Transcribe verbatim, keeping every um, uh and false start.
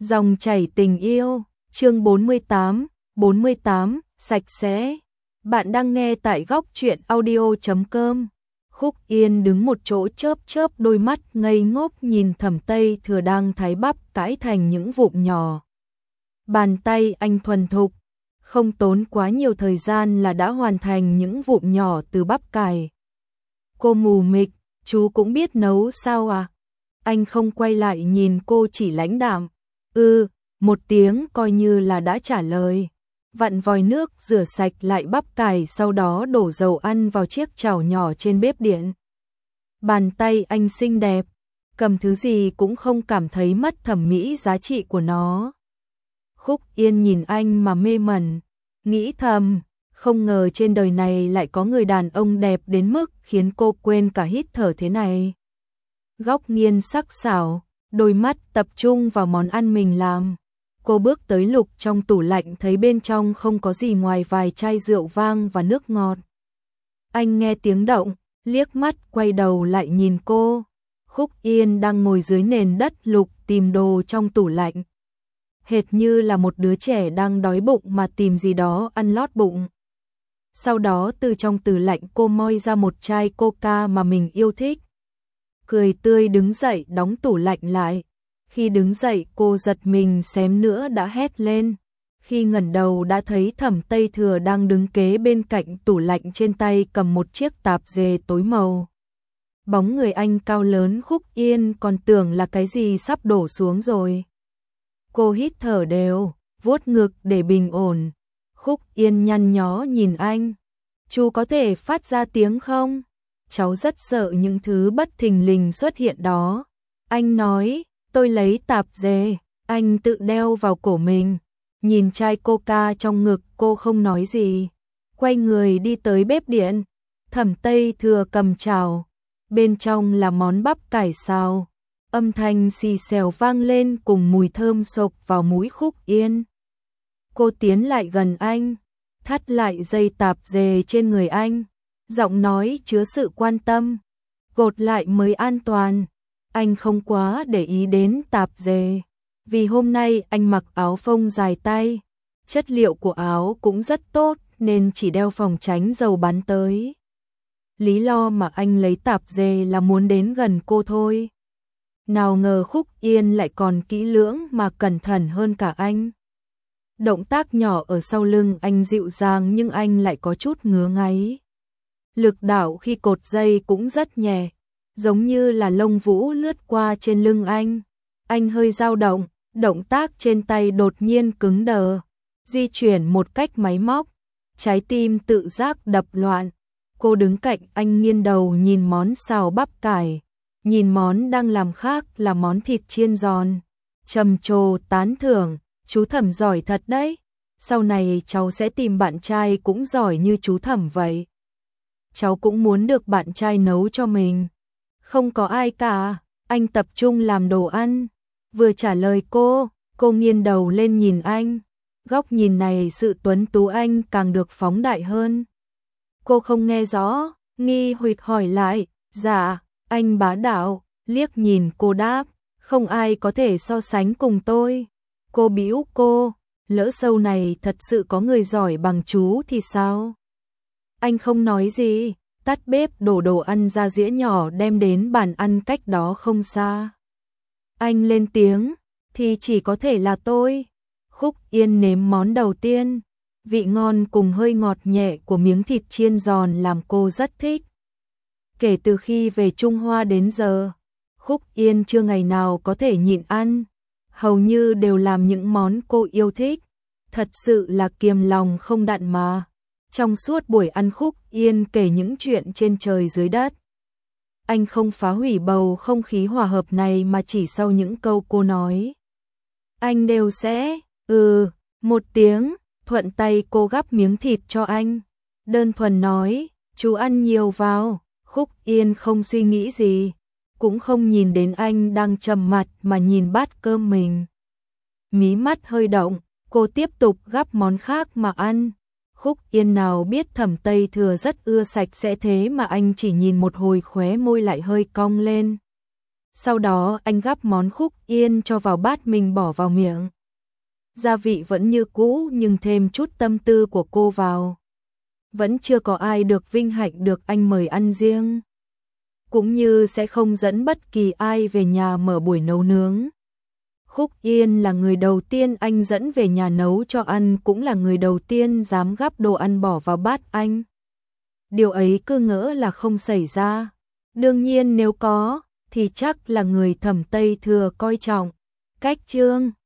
Dòng chảy tình yêu, chương bốn mươi tám, bốn mươi tám, sạch sẽ. Bạn đang nghe tại góc truyện audio chấm com. Khúc Yên đứng một chỗ chớp chớp đôi mắt ngây ngốc nhìn Thẩm Tây Thừa đang thái bắp cãi thành những vụn nhỏ. Bàn tay anh thuần thục, không tốn quá nhiều thời gian là đã hoàn thành những vụn nhỏ từ bắp cải. Cô mù mịt, chú cũng biết nấu sao à? Anh không quay lại nhìn cô, chỉ lãnh đạm. Ừ, một tiếng coi như là đã trả lời. Vặn vòi nước rửa sạch lại bắp cải, sau đó đổ dầu ăn vào chiếc chảo nhỏ trên bếp điện. Bàn tay anh xinh đẹp, cầm thứ gì cũng không cảm thấy mất thẩm mỹ giá trị của nó. Khúc Yên nhìn anh mà mê mẩn, nghĩ thầm, không ngờ trên đời này lại có người đàn ông đẹp đến mức khiến cô quên cả hít thở thế này. Góc nghiêng sắc sảo, đôi mắt tập trung vào món ăn mình làm. Cô bước tới lục trong tủ lạnh, thấy bên trong không có gì ngoài vài chai rượu vang và nước ngọt. Anh nghe tiếng động, liếc mắt quay đầu lại nhìn cô. Khúc Yên đang ngồi dưới nền đất lục tìm đồ trong tủ lạnh. Hệt như là một đứa trẻ đang đói bụng mà tìm gì đó ăn lót bụng. Sau đó từ trong tủ lạnh cô moi ra một chai coca mà mình yêu thích. Cười tươi đứng dậy đóng tủ lạnh lại. Khi đứng dậy cô giật mình xém nữa đã hét lên. Khi ngẩng đầu đã thấy Thẩm Tây Thừa đang đứng kế bên cạnh tủ lạnh, trên tay cầm một chiếc tạp dề tối màu. Bóng người anh cao lớn, Khúc Yên còn tưởng là cái gì sắp đổ xuống rồi. Cô hít thở đều, vuốt ngực để bình ổn. Khúc Yên nhăn nhó nhìn anh. Chú có thể phát ra tiếng không? Cháu rất sợ những thứ bất thình lình xuất hiện đó. Anh nói, tôi lấy tạp dề, anh tự đeo vào cổ mình. Nhìn chai coca trong ngực, cô không nói gì. Quay người đi tới bếp điện. Thẩm Tây Thừa cầm chảo. Bên trong là món bắp cải xào. Âm thanh xì xèo vang lên cùng mùi thơm xộc vào mũi Khúc Yên. Cô tiến lại gần anh, thắt lại dây tạp dề trên người anh. Giọng nói chứa sự quan tâm. Gột lại mới an toàn. Anh không quá để ý đến tạp dề, vì hôm nay anh mặc áo phông dài tay. Chất liệu của áo cũng rất tốt nên chỉ đeo phòng tránh dầu bắn tới. Lý do mà anh lấy tạp dề là muốn đến gần cô thôi. Nào ngờ Khúc Yên lại còn kỹ lưỡng mà cẩn thận hơn cả anh. Động tác nhỏ ở sau lưng anh dịu dàng nhưng anh lại có chút ngứa ngáy. Lực đạo khi cột dây cũng rất nhẹ, giống như là lông vũ lướt qua trên lưng anh. Anh hơi dao động, động tác trên tay đột nhiên cứng đờ, di chuyển một cách máy móc, trái tim tự giác đập loạn. Cô đứng cạnh anh nghiêng đầu nhìn món xào bắp cải, nhìn món đang làm khác là món thịt chiên giòn. Trầm trồ tán thưởng, chú Thẩm giỏi thật đấy, sau này cháu sẽ tìm bạn trai cũng giỏi như chú Thẩm vậy. Cháu cũng muốn được bạn trai nấu cho mình. Không có ai cả, anh tập trung làm đồ ăn. Vừa trả lời cô, cô nghiêng đầu lên nhìn anh. Góc nhìn này sự tuấn tú anh càng được phóng đại hơn. Cô không nghe rõ, nghi hoặc hỏi lại. Dạ, anh bá đạo. Liếc nhìn cô đáp, không ai có thể so sánh cùng tôi. Cô bĩu cô, lỡ sau này thật sự có người giỏi bằng chú thì sao? Anh không nói gì, tắt bếp đổ đồ ăn ra dĩa nhỏ đem đến bàn ăn cách đó không xa. Anh lên tiếng, thì chỉ có thể là tôi. Khúc Yên nếm món đầu tiên. Vị ngon cùng hơi ngọt nhẹ của miếng thịt chiên giòn làm cô rất thích. Kể từ khi về Trung Hoa đến giờ, Khúc Yên chưa ngày nào có thể nhịn ăn. Hầu như đều làm những món cô yêu thích. Thật sự là kiềm lòng không đặn mà. Trong suốt buổi ăn, Khúc Yên kể những chuyện trên trời dưới đất. Anh không phá hủy bầu không khí hòa hợp này mà chỉ sau những câu cô nói, anh đều sẽ, ừ, một tiếng, thuận tay cô gắp miếng thịt cho anh. Đơn thuần nói, chú ăn nhiều vào. Khúc Yên không suy nghĩ gì, cũng không nhìn đến anh đang trầm mặt mà nhìn bát cơm mình. Mí mắt hơi động, cô tiếp tục gắp món khác mà ăn. Khúc Yên nào biết Thẩm Tây Thừa rất ưa sạch sẽ, thế mà anh chỉ nhìn một hồi khóe môi lại hơi cong lên. Sau đó anh gắp món Khúc Yên cho vào bát mình bỏ vào miệng. Gia vị vẫn như cũ nhưng thêm chút tâm tư của cô vào. Vẫn chưa có ai được vinh hạnh được anh mời ăn riêng. Cũng như sẽ không dẫn bất kỳ ai về nhà mở buổi nấu nướng. Khúc Yên là người đầu tiên anh dẫn về nhà nấu cho ăn, cũng là người đầu tiên dám gắp đồ ăn bỏ vào bát anh. Điều ấy cứ ngỡ là không xảy ra. Đương nhiên nếu có, thì chắc là người Thẩm Tây Thừa coi trọng. Cách Trương